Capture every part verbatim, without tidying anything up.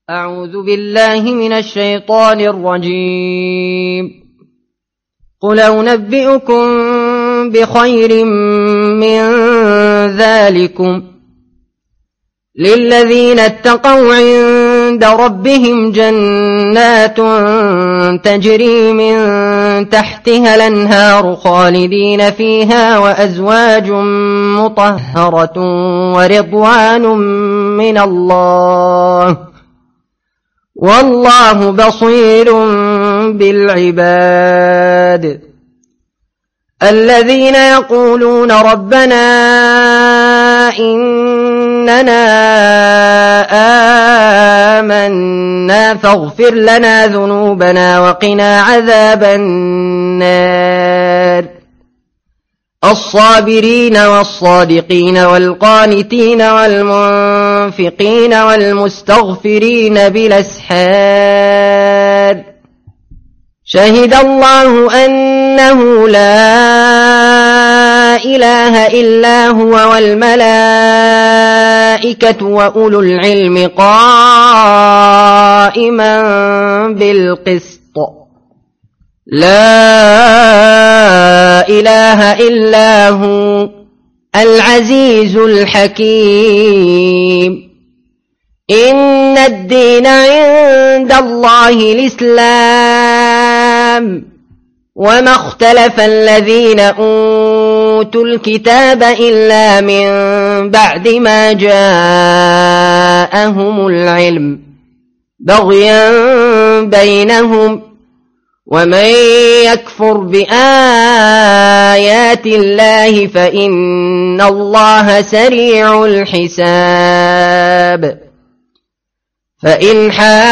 أعوذ بالله من الشيطان الرجيم. قل أنبئكم بخير من ذلكم للذين اتقوا عند ربهم جنات تجري من تحتها الأنهار خالدين فيها وأزواج مطهرة ورضوان من الله والله بصير بالعباد. الذين يقولون ربنا إننا آمنا فاغفر لنا ذنوبنا وقنا عذاب النار. الصابرين والصادقين والقانتين والمنفقين والمستغفرين بالأسحار. شهد الله أنه لا إله إلا هو والملائكة وأولو العلم قائما بالقسط. لا إله إلا هو العزيز الحكيم. إن الدين عند الله الإسلام وما اختلف الذين أوتوا الكتاب إلا من بعد ما جاءهم العلم بغيا بينهم ومن يكفر بآيات الله فإن الله سريع الحساب. فإن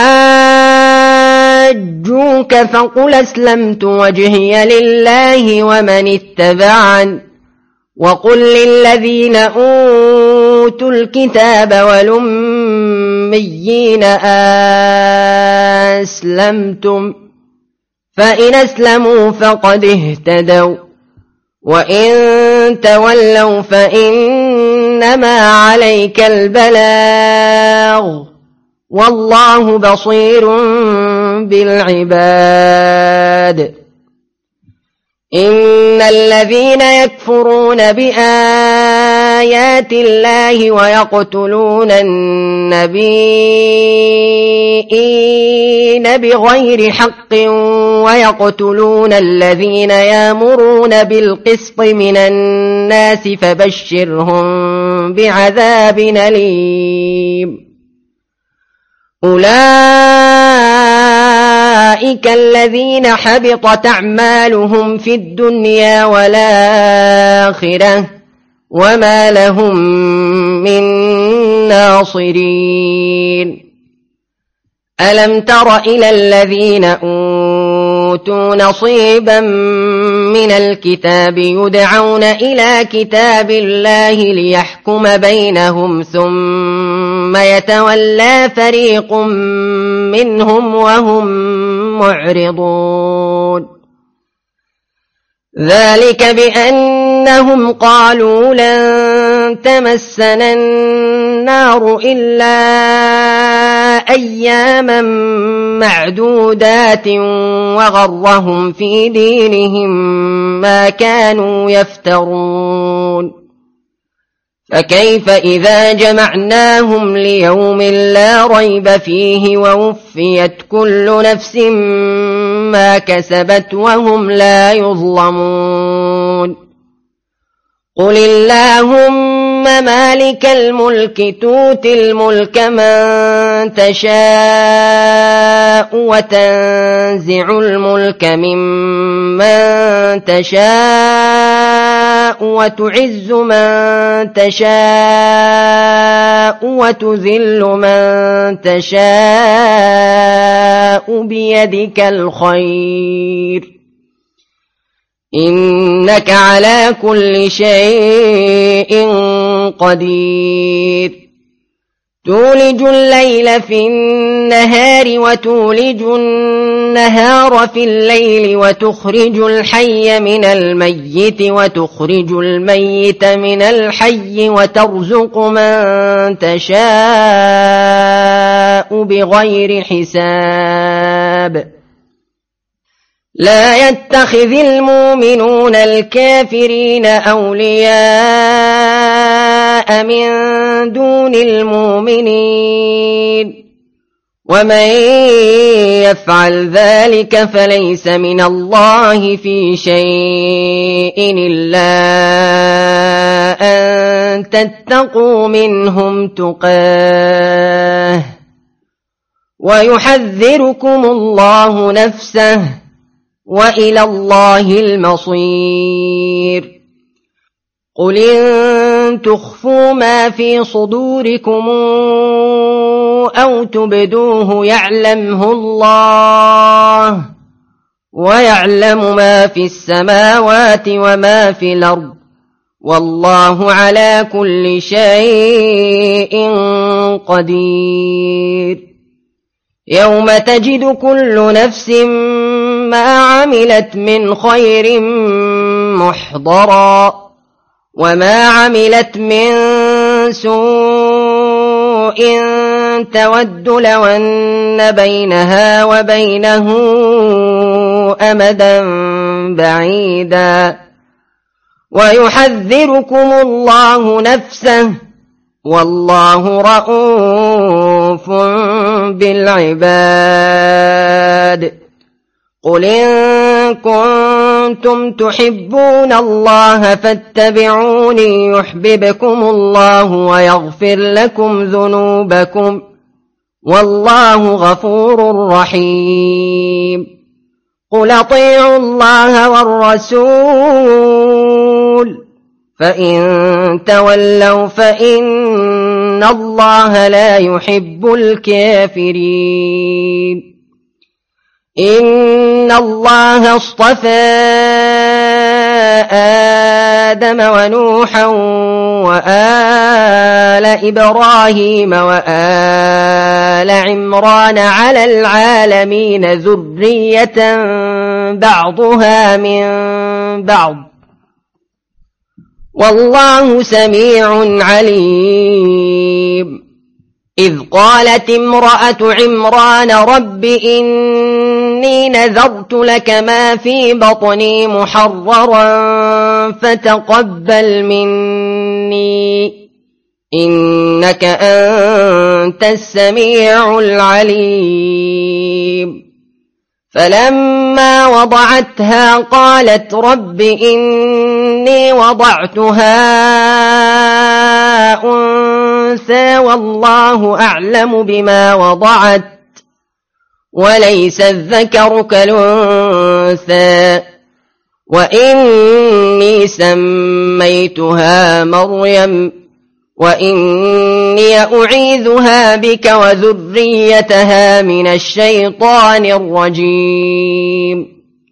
حاجوك فقل أسلمت وجهي لله ومن اتبعن وقل للذين أوتوا الكتاب والأميين أسلمتم فإن أسلموا فقد اهتدوا وإن تولوا فإنما عليك البلاغ والله بصير بالعباد. إن الذين يكفرون بآيات الله ويقتلون النبيين بغير حق ويقتلون الذين يأمرون بالقسط من الناس فبشرهم بعذاب أليم. أولئك الذين حبطت أعمالهم في الدنيا والآخرة وما لهم من ناصرين. ألم تر إلى الذين أوتوا نصيبا من الكتاب يدعون إلى كتاب الله ليحكم بينهم ثم يتولى فريق منهم وهم معرضون. ذلك بأنهم قالوا لن تمسنا النار إلا أياما معدودات وغرهم في دينهم ما كانوا يفترون. فكيف إذا جمعناهم ليوم لا ريب فيه ووفيت كل نفس ما كسبت وهم لا يظلمون. قل اللهم مالك الملك تؤتي الملك من تشاء وتنزع الملك ممن تشاء وتعز من تشاء وتذل من تشاء بيدك الخير إنك على كل شيء قدير. تولج الليل في النهار وتولج النهار في الليل وتخرج الحي من الميت وتخرج الميت من الحي وترزق من تشاء بغير حساب لا يتخذ المؤمنون الكافرين أولياء من دون المؤمنين ومن يفعل ذلك فليس من الله في شيء إلا أن تتقوا منهم تقاه ويحذركم الله نفسه وإلى الله المصير قل إن تخفوا ما في صدوركم أو تبدوه يعلمه الله ويعلم ما في السماوات وما في الأرض والله على كل شيء قدير يوم تجد كل نفس ما عملت من خير محضرا وما عملت من سوء تود لو أن بينها وبينه أمدا بعيدا ويحذركم الله نفسه والله رءوف بالعباد قل إن كنتم تحبون الله فاتبعوني يحببكم الله ويغفر لكم ذنوبكم والله غفور رحيم قل اطيعوا الله والرسول فإن تولوا فإن الله لا يحب الكافرين إن الله اصطفى آدم ونوحا وآل إبراهيم وآل عمران على العالمين ذرية بعضها من بعض والله سميع عليم إذ قالت امرأة عمران رب إني نذرت لك ما في بطني محررا فتقبل مني إنك أنت السميع العليم فلما وضعتها قالت رب إني وضعتها أنثى والله أعلم بما وضعت وليس الذكر كالأنثى وإني سميتها مريم وإني أعيذها بك وذريتها من الشيطان الرجيم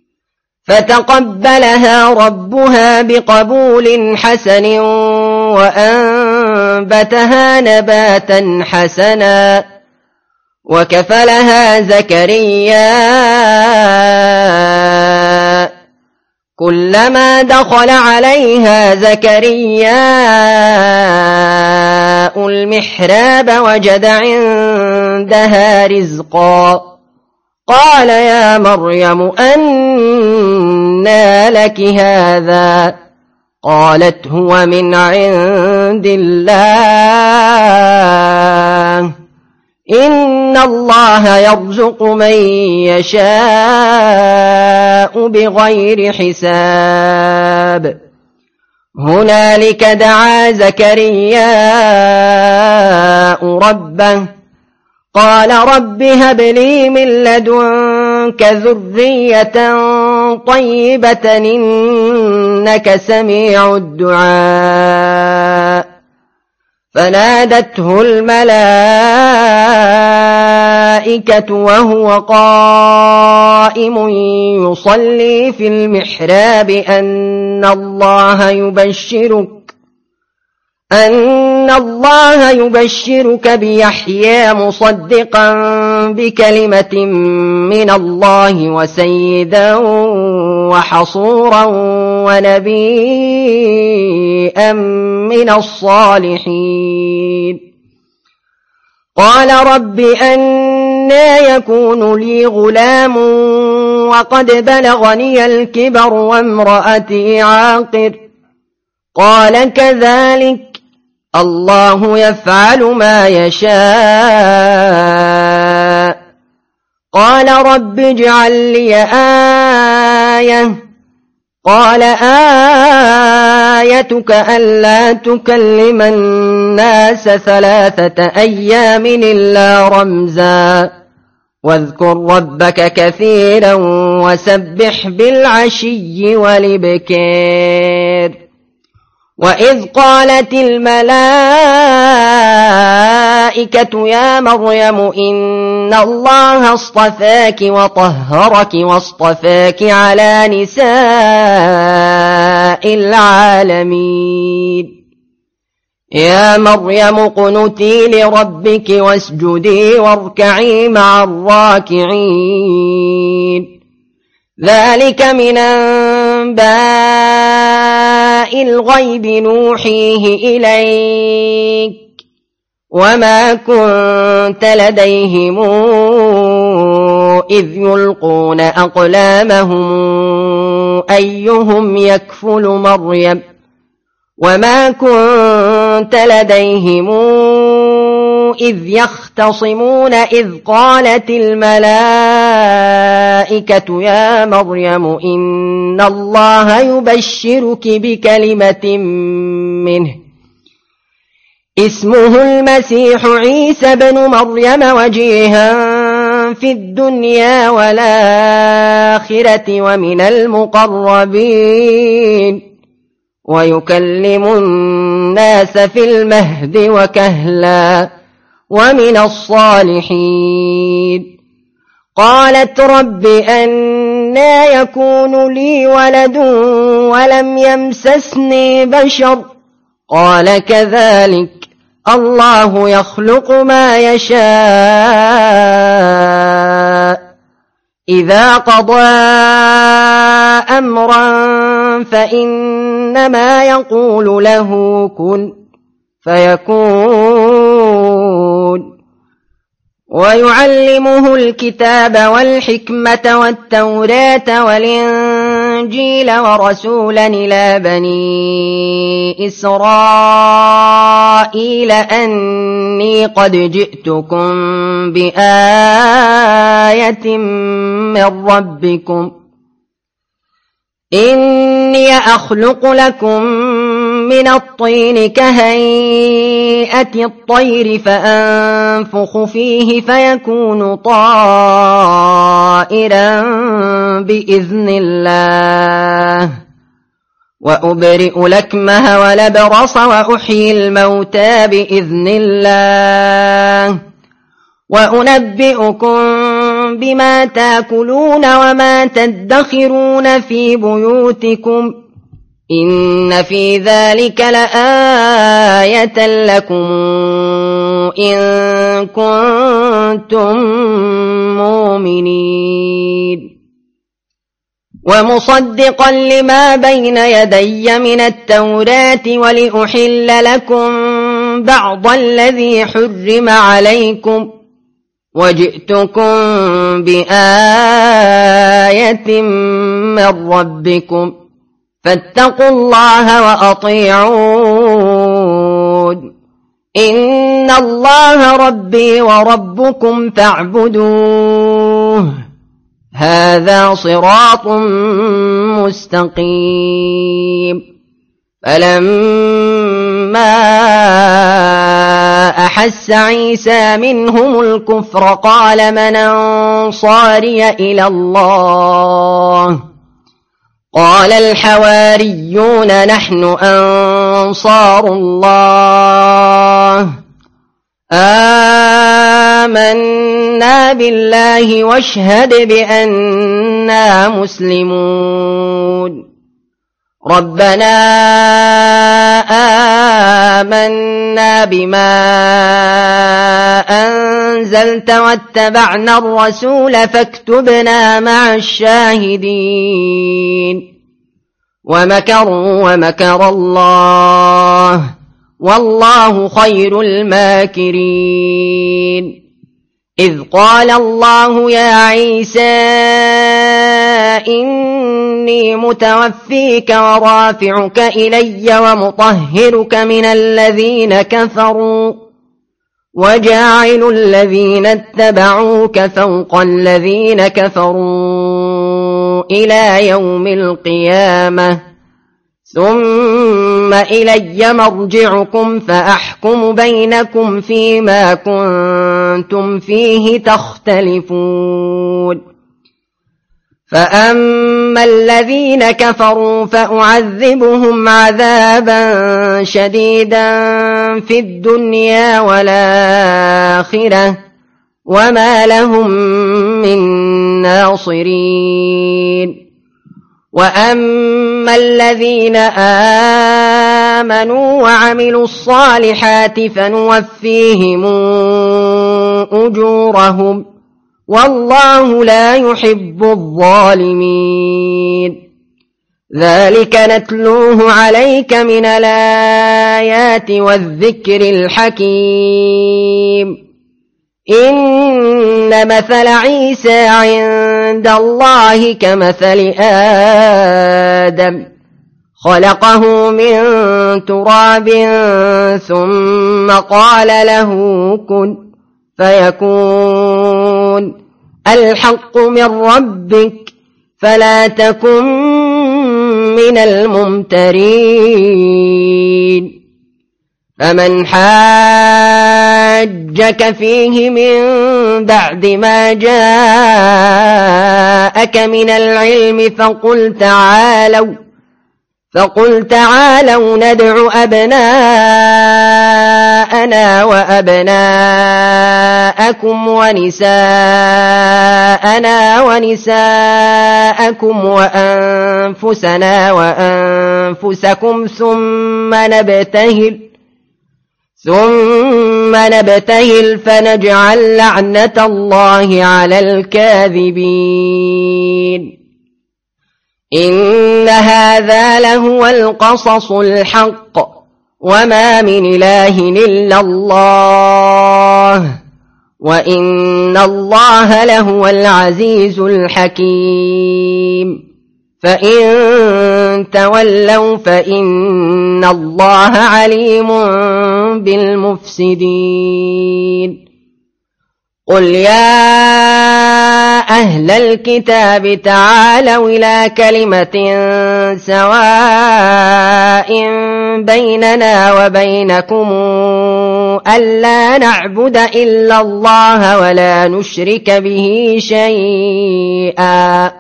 فتقبلها ربها بقبول حسن وأنبتها نباتا حسنا وكفلها زكريا كلما دخل عليها زكريا المحراب وجد عندها رزقا قال يا مريم أنى لك هذا قالت هو من عند الله إن الله يرزق من يشاء بغير حساب هنالك دعا زكريا ربه قال رب هب لي من لدنك ذرية طيبة إنك سميع الدعاء فنادته الملائكة وهو قائم يصلي في المحراب أن الله يبشرك أن الله يبشرك بيحيى مصدقا بكلمة من الله وسيدا وحصورا ونبيا من الصالحين قال رب أنى يكون لي غلام وقد بلغني الكبر وامرأتي عاقر قال كذلك الله يفعل ما يشاء قال رب اجعل لي آية قال آيتك ألا تكلم الناس ثلاثة أيام إلا رمزا واذكر ربك كثيرا وسبح بالعشي والإبكار وإذ قالت الملائكة يا مريم إن الله اصطفاك وطهرك واصطفاك على نساء العالمين يا مريم اقنتي لربك واسجدي واركعي مع الراكعين ذلك من أنباء الغيب نوحيه إليك وما كنت لديهم إذ يلقون أقلامهم أيهم يكفل مريم وما كنت لديهم إذ يختصمون إذ قالت الملائكة يا مريم إن الله يبشرك بكلمة منه اسمه المسيح عيسى بن مريم وجيها في الدنيا والآخرة ومن المقربين ويكلم الناس في المهد وكهلا ومن الصالحين قالت رب أنى يكون لي ولد ولم يمسسني بشر قال كذلك الله يخلق ما يشاء إذا قضى أمرا فإنما يقول له كن فيكون ويعلمه الكتاب والحكمة والتوراة والإنجيل ورسولا إلى بني إسرائيل أني قد جئتكم بآية من ربكم إني أخلق لكم من الطين كهيئة الطير فأنفخ فيه فيكون طائرا بإذن الله وأبرئ الأكمه والأبرص وأحيي الموتى بإذن الله وأنبئكم بما تأكلون وما تدخرون في بيوتكم إن في ذلك لآية لكم إن كنتم مؤمنين ومصدقا لما بين يدي من التوراة ولأحل لكم بعض الذي حرم عليكم وجئتكم بآية من ربكم فاتقوا الله وأطيعون إن الله ربي وربكم فاعبدوه هذا صراط مستقيم فلما أحس عيسى منهم الكفر قال من أنصاري إلى الله قال الحواريون نحن أنصار الله آمنا بالله واشهد بأننا مسلمون ربنا آمنا بما أنزلت واتبعنا الرسول فاكتبنا مع الشاهدين ومكروا ومكر الله والله خير الماكرين إذ قال الله يا عيسى إني متوفيك ورافعك إلي ومطهرك من الذين كفروا وجاعل الذين اتبعوك فوق الذين كفروا إلى يوم القيامة ثم إلي مرجعكم فأحكم بينكم فيما كنتم فيه تختلفون فأما الذين كفروا فأعذبهم عذابا شديدا في الدنيا والآخرة وما لهم من ناصرين وأما الذين آمنوا وعملوا الصالحات فنوفيهم أجورهم والله لا يحب الظالمين ذلك نتلوه عليك من الآيات والذكر الحكيم إن مثل عيسى عند الله كمثل آدم خلقه من تراب ثم قال له كن فيكون الحق من ربك فلا تكن من الممترين فمن حاجك فيه من بعد ما جاءك من العلم فقل تعالوا فقل تعالوا ندع أبناءنا وأبناءكم ونساءنا ونساءكم وأنفسنا وأنفسكم ثم نبتهل ثم نبتهل فنجعل لعنة الله على الكاذبين إن هذا لهو القصص الحق وما من إله إلا الله وإن الله لهو العزيز الحكيم فإن تولوا فإن الله عليم بالمفسدين قل يا أهل الكتاب تعالوا إلى كلمة سواء بيننا وبينكم ألا نعبد إلا الله ولا نشرك به شيئا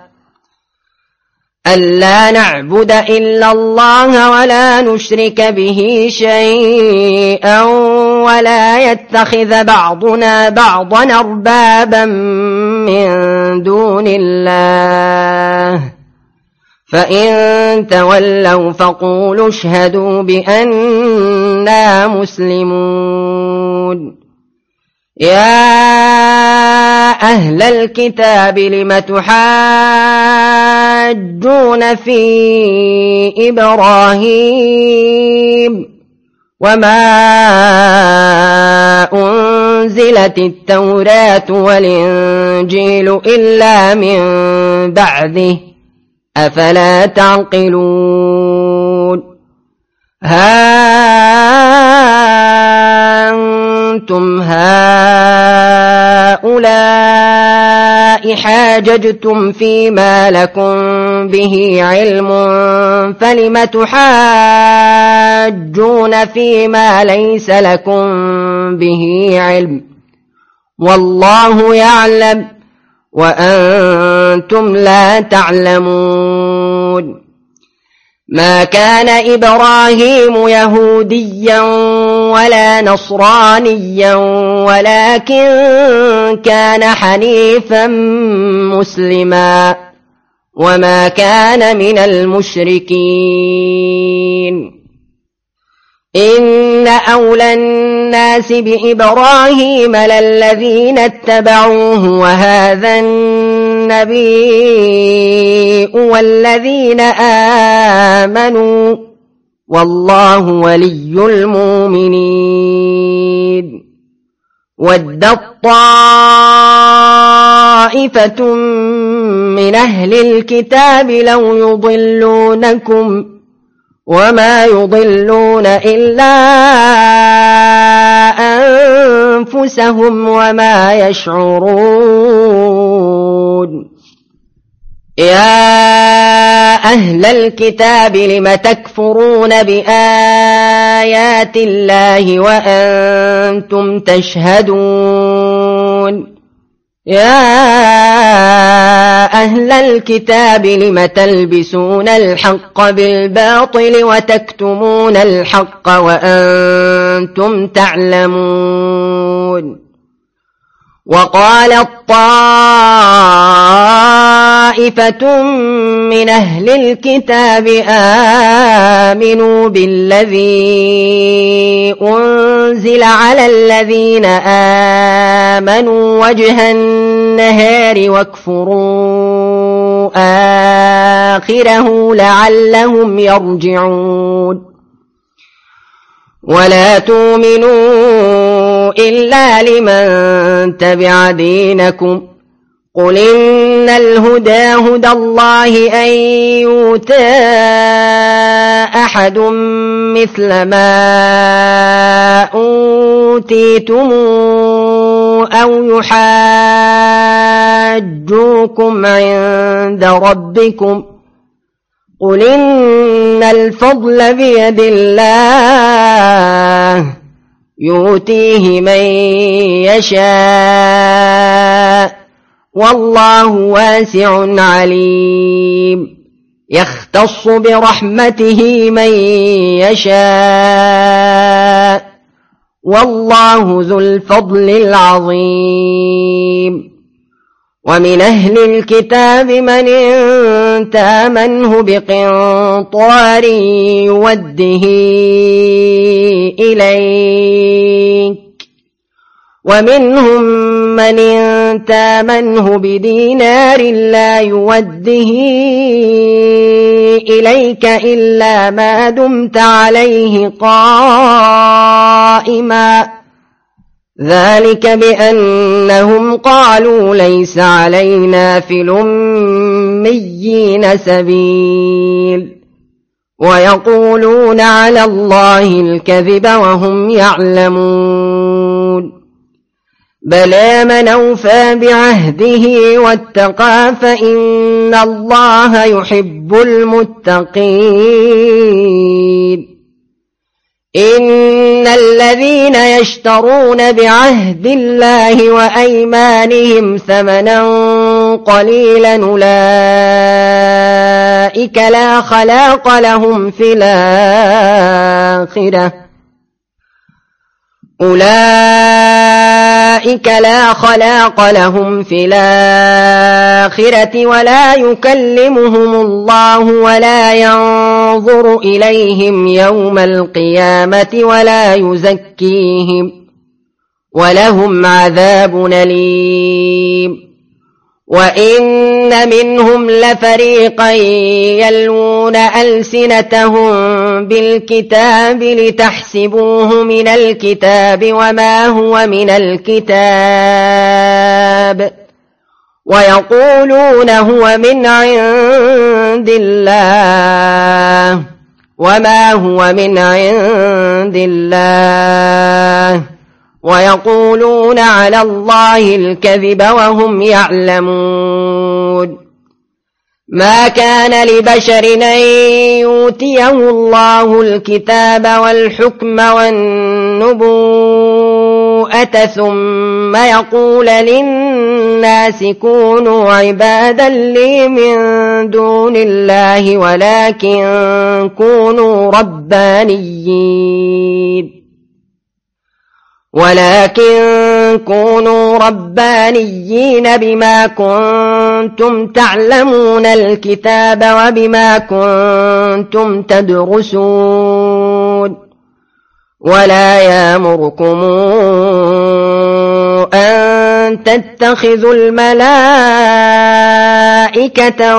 ألا نعبد إلا الله ولا نشرك به شيئا ولا يتخذ بعضنا بعضا أربابا من دون الله فإن تولوا فقولوا اشهدوا بأننا مسلمون يا أهل الكتاب لم تحاجون في إبراهيم وما أنزلت التوراة والإنجيل إلا من بعده أفلا تعقلون ها أنتم هؤلاء حاججتم فيما لكم به علم فلم تحاجون فيما ليس لكم به علم والله يعلم وأنتم لا تعلمون ما كان إبراهيم يهوديا ولا نصرانيا ولكن كان حنيفا مسلما وما كان من المشركين إن أولى الناس بإبراهيم للذين اتبعوه وهذا النبي والذين آمنوا والله ولي المؤمنين. ودت طائفة من أهل الكتاب لو يضلونكم وما يضلون إلا أنفسهم وما يشعرون. يا أهل الكتاب لم تكفرون بآيات الله وأنتم تشهدون. يا أهل الكتاب لم تلبسون الحق بالباطل وتكتمون الحق وأنتم تعلمون. وقالت طائفة من أهل الكتاب آمنوا بالذي أنزل على الذين آمنوا وجه النهار واكفروا آخره لعلهم يرجعون. ولا تؤمنوا إلا لمن تبع دينكم قل إن الهدى هدى الله أن يؤتى أحد مثل ما أوتيتم أو يحاجوكم عند ربكم قل إن الفضل بيد الله يؤتيه من يشاء والله واسع عليم. يختص برحمته من يشاء والله ذو الفضل العظيم. ومن أهل الكتاب من إن تامنه بقنطار يوده إليك ومنهم من إن تامنه بدينار لا يوده إليك إلا ما دمت عليه قائما ذلك بأنهم قالوا ليس علينا في الأميين سبيل ويقولون على الله الكذب وهم يعلمون. بلى من أوفى بعهده واتقى فإن الله يحب المتقين. إن الذين يشترون بعهد الله وأيمانهم ثمنا قليلا أولئك لا خلاق لهم في الآخرة أولئك لا خلاق لهم في الآخرة ولا يكلمهم الله ولا ينظر إليهم يوم القيامة ولا يزكيهم ولهم عذاب أليم. وإن منهم لفريقا يلوون ألسنتهم بالكتاب لتحسبوه من الكتاب وما هو من الكتاب ويقولون هو من عند الله وما هو من عند الله ويقولون على الله الكذب وهم يعلمون. ما كان لبشر أن يؤتيه الله الكتاب والحكم والنبوءة ثم يقول للناس كونوا عبادا لي من دون الله ولكن كونوا ربانيين ولكن كونوا ربانيين بما كنتم تعلمون الكتاب وبما كنتم تدرسون ولا يأمركم أن تتخذوا الملائكة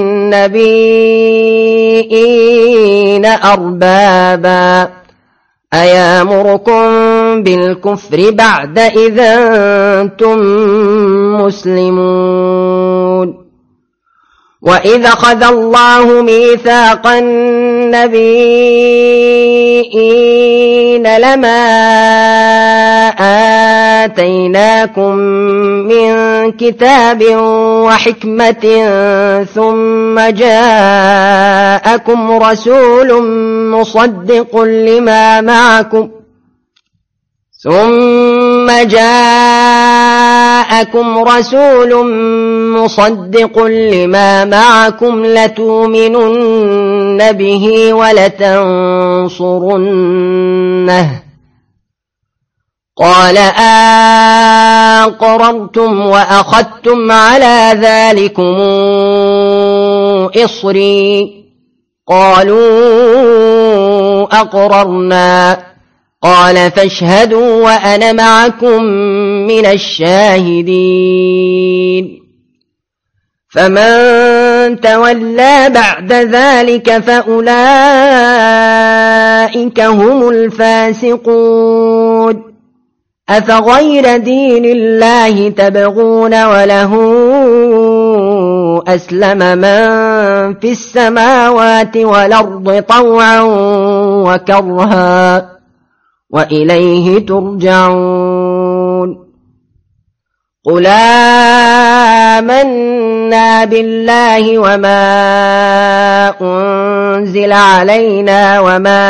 والنبيين أربابا أيأمركم بالكفر بعد إذا أنتم مسلمون وإذا أخذ الله ميثاق النبيين لما آتيناكم من كتاب وحكمة ثم جاءكم رسول مصدق لما معكم ثم جاءكم رسول مصدق لما معكم لتؤمنن به ولتنصرنه قال أقررتم وأخذتم على ذلكم إصري قالوا أقررنا قال فاشهدوا وأنا معكم من الشاهدين فمن تولى بعد ذلك فأولئك هم الفاسقون أفغير دين الله تبغون وله أسلم من في السماوات والأرض طوعا وكرها وإليه ترجعون قل آمنا بالله وما أنزل علينا وما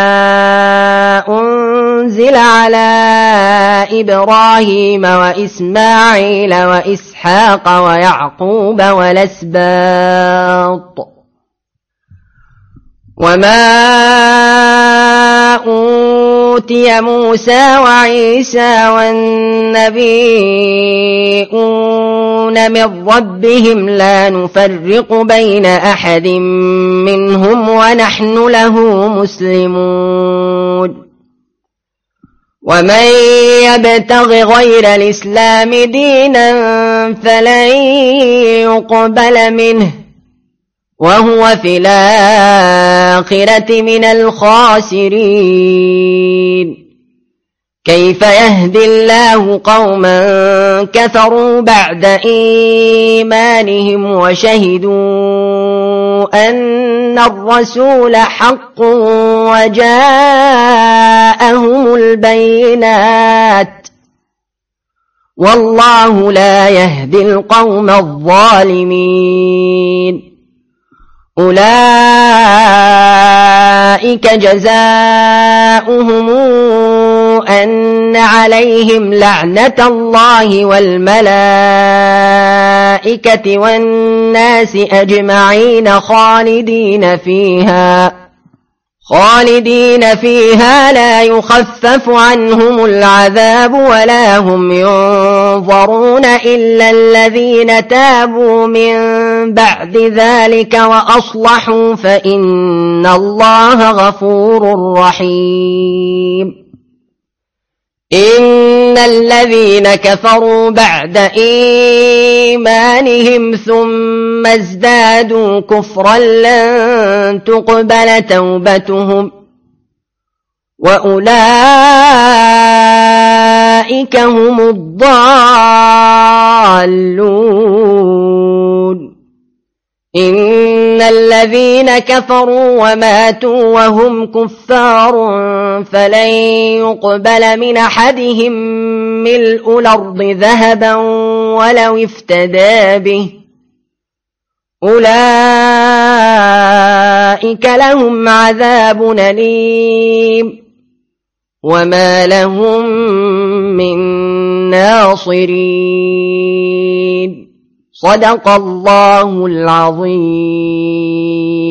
أنزل على إبراهيم وإسماعيل وإسحاق ويعقوب والأسباط وما أوتي موسى وعيسى والنبيون من ربهم لا نفرق بين أحد منهم ونحن له مسلمون ومن يبتغ غير الإسلام دينا فلن يقبل منه وهو في الآخرة من الخاسرين كيف يهدي الله قوما كفروا بعد إيمانهم وشهدوا أن الرسول حق وجاءهم البينات والله لا يهدي القوم الظالمين أولئك جزاؤهم أن عليهم لعنة الله والملائكة والناس أجمعين خالدين فيها خالدين فيها لا يخفف عنهم العذاب ولا هم ينظرون إلا الذين تابوا من بعد ذلك وأصلحوا فإن الله غفور رحيم إن الذين كفروا بعد إيمانهم ثم ازدادوا كفرا لن تقبل توبتهم وأولئك هم الضالون إن الذين كفروا وماتوا وهم كفار فلن يقبل من أحدهم ملء الأرض ذهبا ولو افتدى به أولئك لهم عذاب أليم وما لهم من ناصرين صدق الله العظيم.